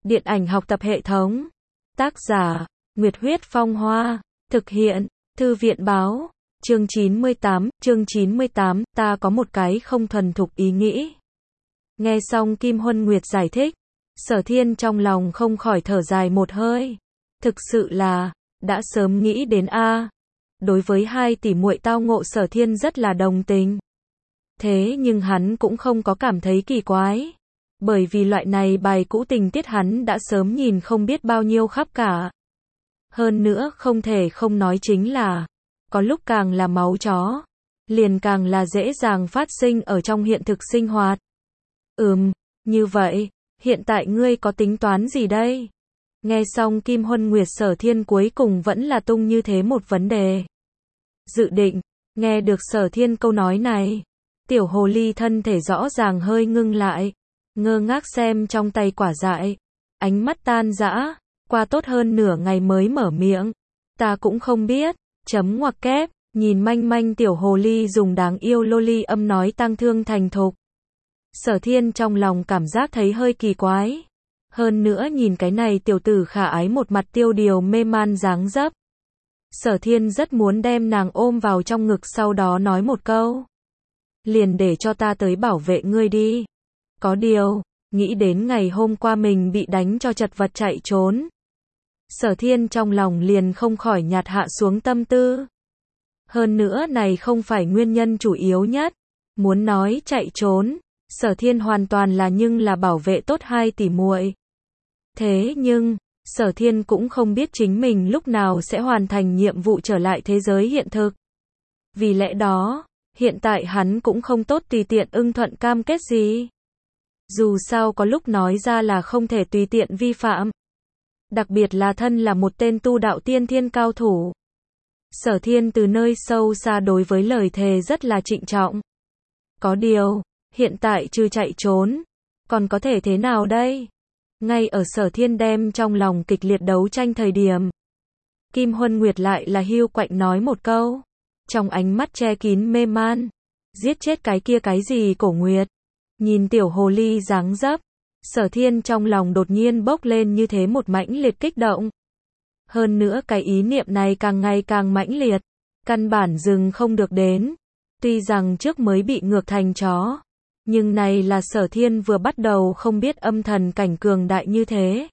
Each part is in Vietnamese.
Điện ảnh học tập hệ thống. Tác giả, Nguyệt Huyết Phong Hoa. Thực hiện, Thư viện Báo. Chương 98, ta có một cái không thuần thục ý nghĩ. Nghe xong Kim Huân Nguyệt giải thích, Sở Thiên trong lòng không khỏi thở dài một hơi. Thực sự là, đã sớm nghĩ đến a. Đối với hai tỷ muội tao ngộ Sở Thiên rất là đồng tình. Thế nhưng hắn cũng không có cảm thấy kỳ quái. Bởi vì loại này bài cũ tình tiết hắn đã sớm nhìn không biết bao nhiêu khắp cả. Hơn nữa không thể không nói chính là, có lúc càng là máu chó, liền càng là dễ dàng phát sinh ở trong hiện thực sinh hoạt. Như vậy, hiện tại ngươi có tính toán gì đây? Nghe xong Kim Huân Nguyệt Sở Thiên cuối cùng vẫn là tung như thế một vấn đề. Dự định, nghe được Sở Thiên câu nói này, tiểu hồ ly thân thể rõ ràng hơi ngưng lại, ngơ ngác xem trong tay quả dại, ánh mắt tan rã, qua tốt hơn nửa ngày mới mở miệng. Ta cũng không biết, chấm ngoặc kép, nhìn manh manh tiểu hồ ly dùng đáng yêu loli âm nói tang thương thành thục. Sở Thiên trong lòng cảm giác thấy hơi kỳ quái. Hơn nữa nhìn cái này tiểu tử khả ái một mặt tiêu điều mê man dáng dấp. Sở Thiên rất muốn đem nàng ôm vào trong ngực sau đó nói một câu. Liền để cho ta tới bảo vệ ngươi đi. Có điều, nghĩ đến ngày hôm qua mình bị đánh cho chật vật chạy trốn. Sở Thiên trong lòng liền không khỏi nhạt hạ xuống tâm tư. Hơn nữa này không phải nguyên nhân chủ yếu nhất. Muốn nói chạy trốn, Sở Thiên hoàn toàn là bảo vệ tốt hai tỷ muội. Thế nhưng, Sở Thiên cũng không biết chính mình lúc nào sẽ hoàn thành nhiệm vụ trở lại thế giới hiện thực. Vì lẽ đó, hiện tại hắn cũng không tốt tùy tiện ưng thuận cam kết gì. Dù sao có lúc nói ra là không thể tùy tiện vi phạm. Đặc biệt là thân là một tên tu đạo tiên thiên cao thủ. Sở Thiên từ nơi sâu xa đối với lời thề rất là trịnh trọng. Có điều, hiện tại trừ chạy trốn, còn có thể thế nào đây? Ngay ở Sở Thiên đem trong lòng kịch liệt đấu tranh thời điểm, Kim Huân Nguyệt lại là hiu quạnh nói một câu, trong ánh mắt che kín mê man, giết chết cái kia cái gì Cổ Nguyệt. Nhìn tiểu hồ ly dáng dấp, Sở Thiên trong lòng đột nhiên bốc lên như thế một mãnh liệt kích động. Hơn nữa cái ý niệm này càng ngày càng mãnh liệt, căn bản dừng không được đến. Tuy rằng trước mới bị ngược thành chó, nhưng này là Sở Thiên vừa bắt đầu không biết âm thần cảnh cường đại như thế.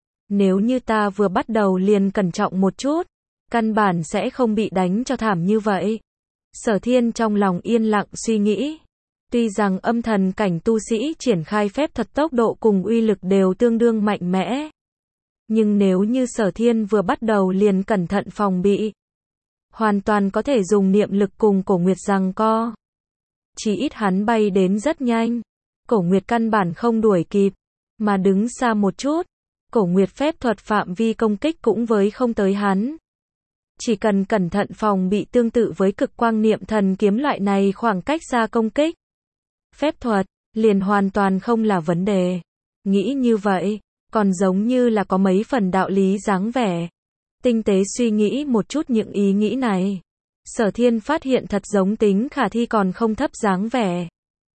Nếu như ta vừa bắt đầu liền cẩn trọng một chút, căn bản sẽ không bị đánh cho thảm như vậy. Sở Thiên trong lòng yên lặng suy nghĩ. Tuy rằng âm thần cảnh tu sĩ triển khai phép thuật tốc độ cùng uy lực đều tương đương mạnh mẽ. Nhưng nếu như Sở Thiên vừa bắt đầu liền cẩn thận phòng bị, hoàn toàn có thể dùng niệm lực cùng Cổ Nguyệt giằng co. Chỉ ít hắn bay đến rất nhanh, Cổ Nguyệt căn bản không đuổi kịp, mà đứng xa một chút, Cổ Nguyệt phép thuật phạm vi công kích cũng với không tới hắn. Chỉ cần cẩn thận phòng bị tương tự với cực quang niệm thần kiếm loại này khoảng cách xa công kích. Phép thuật, liền hoàn toàn không là vấn đề. Nghĩ như vậy, còn giống như là có mấy phần đạo lý dáng vẻ. Tinh tế suy nghĩ một chút những ý nghĩ này. Sở Thiên phát hiện thật giống tính khả thi còn không thấp dáng vẻ.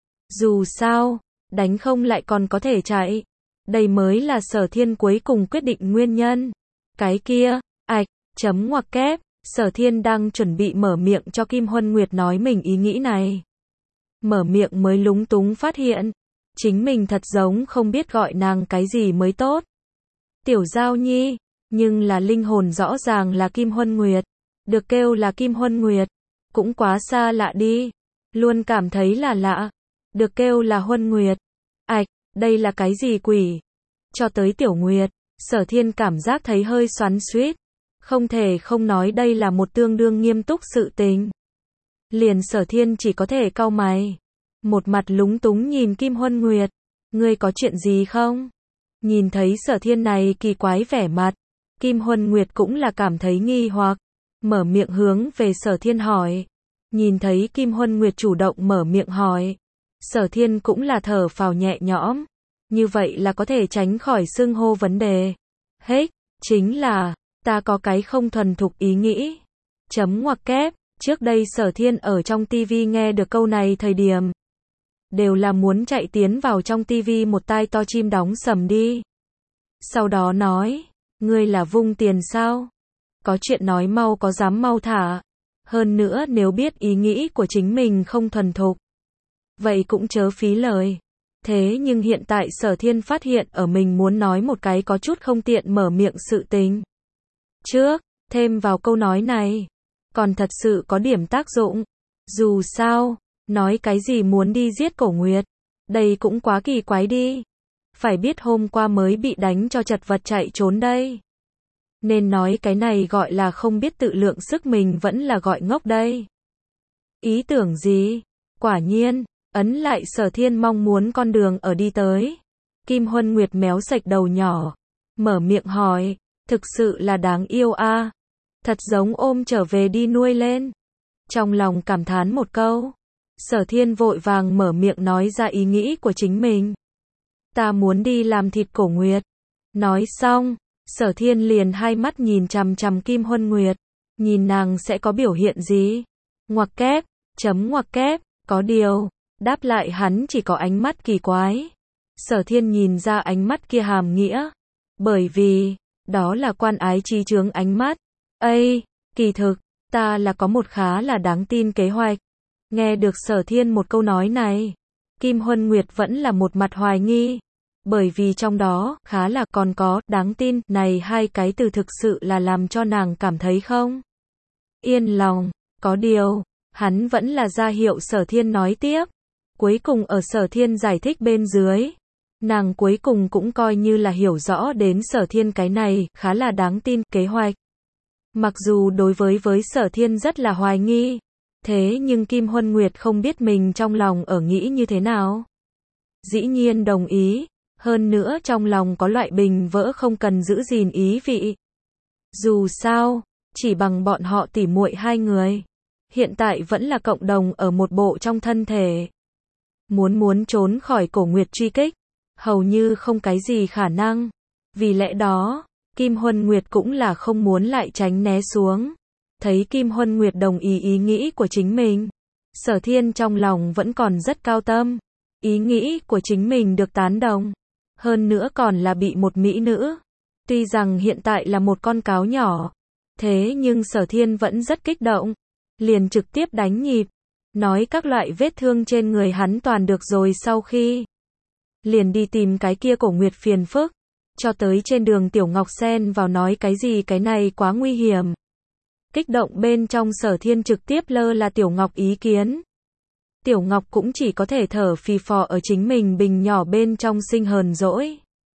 Dù sao, đánh không lại còn có thể chạy. Đây mới là Sở Thiên cuối cùng quyết định nguyên nhân. Cái kia, chấm ngoặc kép, Sở Thiên đang chuẩn bị mở miệng cho Kim Huân Nguyệt nói mình ý nghĩ này. Mở miệng mới lúng túng phát hiện, chính mình thật giống không biết gọi nàng cái gì mới tốt. Tiểu Giao Nhi, nhưng là linh hồn rõ ràng là Kim Huân Nguyệt, được kêu là Kim Huân Nguyệt, cũng quá xa lạ đi, luôn cảm thấy là lạ, được kêu là Huân Nguyệt. Đây là cái gì quỷ? Cho tới Tiểu Nguyệt, Sở Thiên cảm giác thấy hơi xoắn xuýt, không thể không nói đây là một tương đương nghiêm túc sự tình. Liền Sở Thiên chỉ có thể cau mày, một mặt lúng túng nhìn Kim Huân Nguyệt, ngươi có chuyện gì không? Nhìn thấy Sở Thiên này kỳ quái vẻ mặt, Kim Huân Nguyệt cũng là cảm thấy nghi hoặc, mở miệng hướng về Sở Thiên hỏi. Nhìn thấy Kim Huân Nguyệt chủ động mở miệng hỏi, Sở Thiên cũng là thở phào nhẹ nhõm, như vậy là có thể tránh khỏi xưng hô vấn đề. Chính là, ta có cái không thuần thục ý nghĩ. Chấm ngoặc kép. Trước đây Sở Thiên ở trong TV nghe được câu này thời điểm, đều là muốn chạy tiến vào trong TV một tai to chim đóng sầm đi. Sau đó nói, ngươi là vung tiền sao? Có chuyện nói mau có dám mau thả. Hơn nữa nếu biết ý nghĩ của chính mình không thuần thục, vậy cũng chớ phí lời. Thế nhưng hiện tại Sở Thiên phát hiện ở mình muốn nói một cái có chút không tiện mở miệng sự tình. Trước, thêm vào câu nói này, còn thật sự có điểm tác dụng. Dù sao, nói cái gì muốn đi giết Cổ Nguyệt, đây cũng quá kỳ quái đi. Phải biết hôm qua mới bị đánh cho chật vật chạy trốn đây. Nên nói cái này gọi là không biết tự lượng sức mình vẫn là gọi ngốc đây. Ý tưởng gì? Quả nhiên, ấn lại Sở Thiên mong muốn con đường ở đi tới. Kim Huân Nguyệt méo sạch đầu nhỏ, mở miệng hỏi, thực sự là đáng yêu a, thật giống ôm trở về đi nuôi lên. Trong lòng cảm thán một câu, Sở Thiên vội vàng mở miệng nói ra ý nghĩ của chính mình. Ta muốn đi làm thịt Cổ Nguyệt. Nói xong, Sở Thiên liền hai mắt nhìn chằm chằm Kim Huân Nguyệt, nhìn nàng sẽ có biểu hiện gì. Ngoặc kép, chấm ngoặc kép, có điều, đáp lại hắn chỉ có ánh mắt kỳ quái. Sở Thiên nhìn ra ánh mắt kia hàm nghĩa, bởi vì, đó là quan ái chi chướng ánh mắt. Ây, kỳ thực, ta là có một khá là đáng tin kế hoạch. Nghe được Sở Thiên một câu nói này, Kim Huân Nguyệt vẫn là một mặt hoài nghi. Bởi vì trong đó, khá là còn có, đáng tin, này hai cái từ thực sự là làm cho nàng cảm thấy không yên lòng. Có điều, hắn vẫn là ra hiệu Sở Thiên nói tiếp. Cuối cùng ở Sở Thiên giải thích bên dưới, nàng cuối cùng cũng coi như là hiểu rõ đến Sở Thiên cái này, khá là đáng tin, kế hoạch. Mặc dù đối với Sở Thiên rất là hoài nghi, thế nhưng Kim Huân Nguyệt không biết mình trong lòng ở nghĩ như thế nào. Dĩ nhiên đồng ý, hơn nữa trong lòng có loại bình vỡ không cần giữ gìn ý vị. Dù sao, chỉ bằng bọn họ tỉ muội hai người, hiện tại vẫn là cộng đồng ở một bộ trong thân thể. Muốn trốn khỏi Cổ Nguyệt truy kích, hầu như không cái gì khả năng. Vì lẽ đó, Kim Huân Nguyệt cũng là không muốn lại tránh né xuống. Thấy Kim Huân Nguyệt đồng ý ý nghĩ của chính mình, Sở Thiên trong lòng vẫn còn rất cao tâm. Ý nghĩ của chính mình được tán đồng. Hơn nữa còn là bị một mỹ nữ. Tuy rằng hiện tại là một con cáo nhỏ, thế nhưng Sở Thiên vẫn rất kích động. Liền trực tiếp đánh nhịp, nói các loại vết thương trên người hắn toàn được rồi, sau khi liền đi tìm cái kia Cổ Nguyệt phiền phức. Cho tới trên đường Tiểu Ngọc xen vào nói cái gì cái này quá nguy hiểm. Kích động bên trong Sở Thiên trực tiếp lơ là Tiểu Ngọc ý kiến. Tiểu Ngọc cũng chỉ có thể thở phì phò ở chính mình bình nhỏ bên trong sinh hờn dỗi.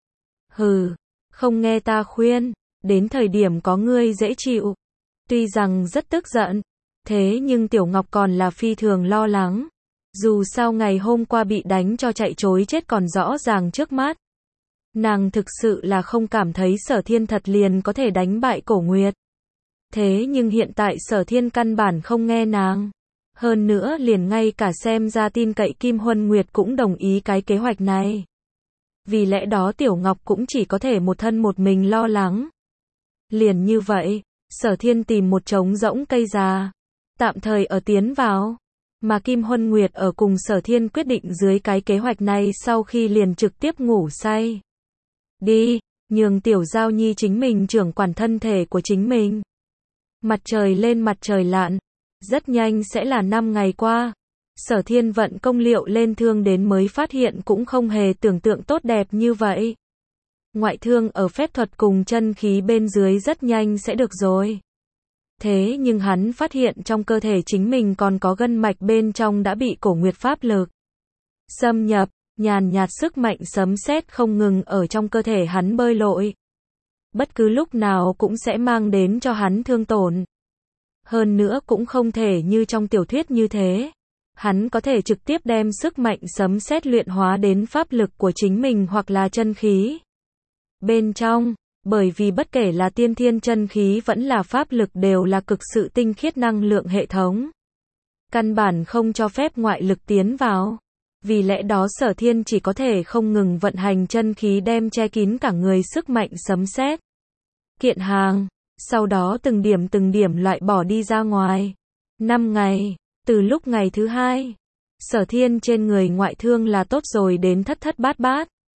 Hừ, không nghe ta khuyên, đến thời điểm có ngươi dễ chịu. Tuy rằng rất tức giận, thế nhưng Tiểu Ngọc còn là phi thường lo lắng. Dù sao ngày hôm qua bị đánh cho chạy trối chết còn rõ ràng trước mắt. Nàng thực sự là không cảm thấy Sở Thiên thật liền có thể đánh bại Cổ Nguyệt. Thế nhưng hiện tại Sở Thiên căn bản không nghe nàng. Hơn nữa liền ngay cả xem ra tin cậy Kim Huân Nguyệt cũng đồng ý cái kế hoạch này. Vì lẽ đó Tiểu Ngọc cũng chỉ có thể một thân một mình lo lắng. Liền như vậy, Sở Thiên tìm một trống rỗng cây già, tạm thời ở tiến vào. Mà Kim Huân Nguyệt ở cùng Sở Thiên quyết định dưới cái kế hoạch này sau khi liền trực tiếp ngủ say. Đi, nhường Tiểu Giao Nhi chính mình trưởng quản thân thể của chính mình. Mặt trời lên mặt trời lặn, rất nhanh sẽ là 5 ngày qua. Sở Thiên vận công liệu lên thương đến mới phát hiện cũng không hề tưởng tượng tốt đẹp như vậy. Ngoại thương ở phép thuật cùng chân khí bên dưới rất nhanh sẽ được rồi. Thế nhưng hắn phát hiện trong cơ thể chính mình còn có gân mạch bên trong đã bị Cổ Nguyệt pháp lực xâm nhập, nhàn nhạt sức mạnh sấm sét không ngừng ở trong cơ thể hắn bơi lội. Bất cứ lúc nào cũng sẽ mang đến cho hắn thương tổn. Hơn nữa cũng không thể như trong tiểu thuyết như thế. Hắn có thể trực tiếp đem sức mạnh sấm sét luyện hóa đến pháp lực của chính mình hoặc là chân khí bên trong, bởi vì bất kể là tiên thiên chân khí vẫn là pháp lực đều là cực sự tinh khiết năng lượng hệ thống. Căn bản không cho phép ngoại lực tiến vào. Vì lẽ đó Sở Thiên chỉ có thể không ngừng vận hành chân khí đem che kín cả người sức mạnh sấm sét. Kiện hàng, sau đó từng điểm loại bỏ đi ra ngoài. 5 ngày, từ lúc ngày thứ 2, Sở Thiên trên người ngoại thương là tốt rồi đến thất thất bát bát.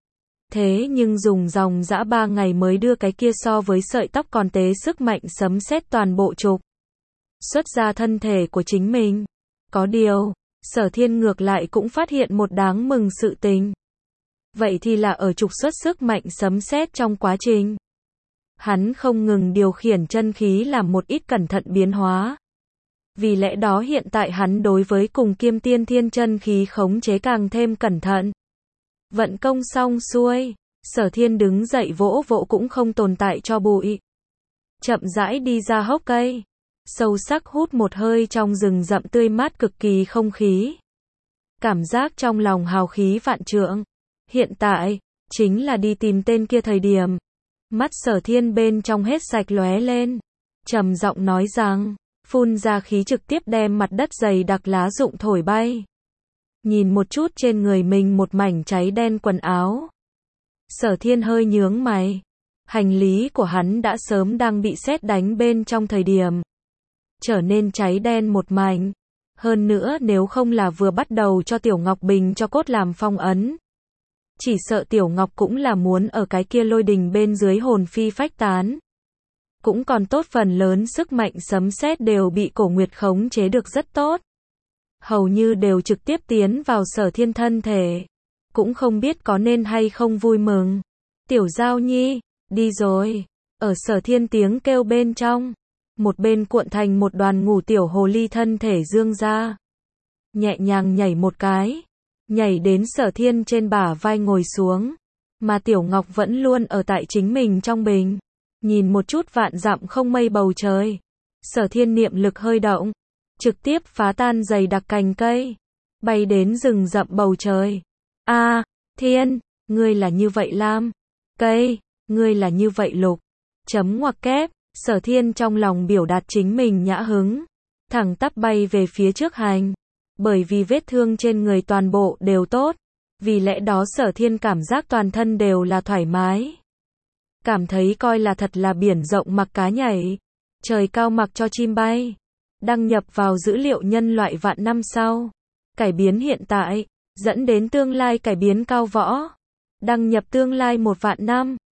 Thế nhưng dùng dòng dã 3 ngày mới đưa cái kia so với sợi tóc còn tế sức mạnh sấm sét toàn bộ trục xuất ra thân thể của chính mình. Có điều, Sở Thiên ngược lại cũng phát hiện một đáng mừng sự tình. Vậy thì là ở trục xuất sức mạnh sấm sét trong quá trình, hắn không ngừng điều khiển chân khí làm một ít cẩn thận biến hóa. Vì lẽ đó hiện tại hắn đối với cùng Kiêm Tiên Thiên chân khí khống chế càng thêm cẩn thận. Vận công xong xuôi, Sở Thiên đứng dậy vỗ vỗ cũng không tồn tại cho bụi. Chậm rãi đi ra hốc cây, sâu sắc hút một hơi trong rừng rậm tươi mát cực kỳ không khí. Cảm giác trong lòng hào khí vạn trượng. Hiện tại, chính là đi tìm tên kia thời điểm. Mắt Sở Thiên bên trong hết sạch lóe lên. Trầm giọng nói rằng, phun ra khí trực tiếp đem mặt đất dày đặc lá rụng thổi bay. Nhìn một chút trên người mình một mảnh cháy đen quần áo. Sở Thiên hơi nhướng mày. Hành lý của hắn đã sớm đang bị sét đánh bên trong thời điểm trở nên cháy đen một mảnh. Hơn nữa nếu không là vừa bắt đầu cho Tiểu Ngọc Bình cho cốt làm phong ấn. Chỉ sợ Tiểu Ngọc cũng là muốn ở cái kia lôi đình bên dưới hồn phi phách tán. Cũng còn tốt phần lớn sức mạnh sấm sét đều bị Cổ Nguyệt khống chế được rất tốt. Hầu như đều trực tiếp tiến vào Sở Thiên thân thể. Cũng không biết có nên hay không vui mừng. Tiểu Giao Nhi, đi rồi. Ở Sở Thiên tiếng kêu bên trong. Một bên cuộn thành một đoàn ngủ tiểu hồ ly thân thể dương ra. Nhẹ nhàng nhảy một cái. Nhảy đến Sở Thiên trên bả vai ngồi xuống. Mà Tiểu Ngọc vẫn luôn ở tại chính mình trong bình. Nhìn một chút vạn dặm không mây bầu trời. Sở Thiên niệm lực hơi động. Trực tiếp phá tan dày đặc cành cây. Bay đến rừng rậm bầu trời. A, Thiên, ngươi là như vậy lam. Cây, ngươi là như vậy lục. Chấm ngoặc kép. Sở Thiên trong lòng biểu đạt chính mình nhã hứng. Thẳng tắp bay về phía trước hành. Bởi vì vết thương trên người toàn bộ đều tốt. Vì lẽ đó Sở Thiên cảm giác toàn thân đều là thoải mái. Cảm thấy coi là thật là biển rộng mặc cá nhảy. Trời cao mặc cho chim bay. Đăng nhập vào dữ liệu nhân loại vạn năm sau. Cải biến hiện tại. Dẫn đến tương lai cải biến cao võ. Đăng nhập tương lai 1 vạn năm.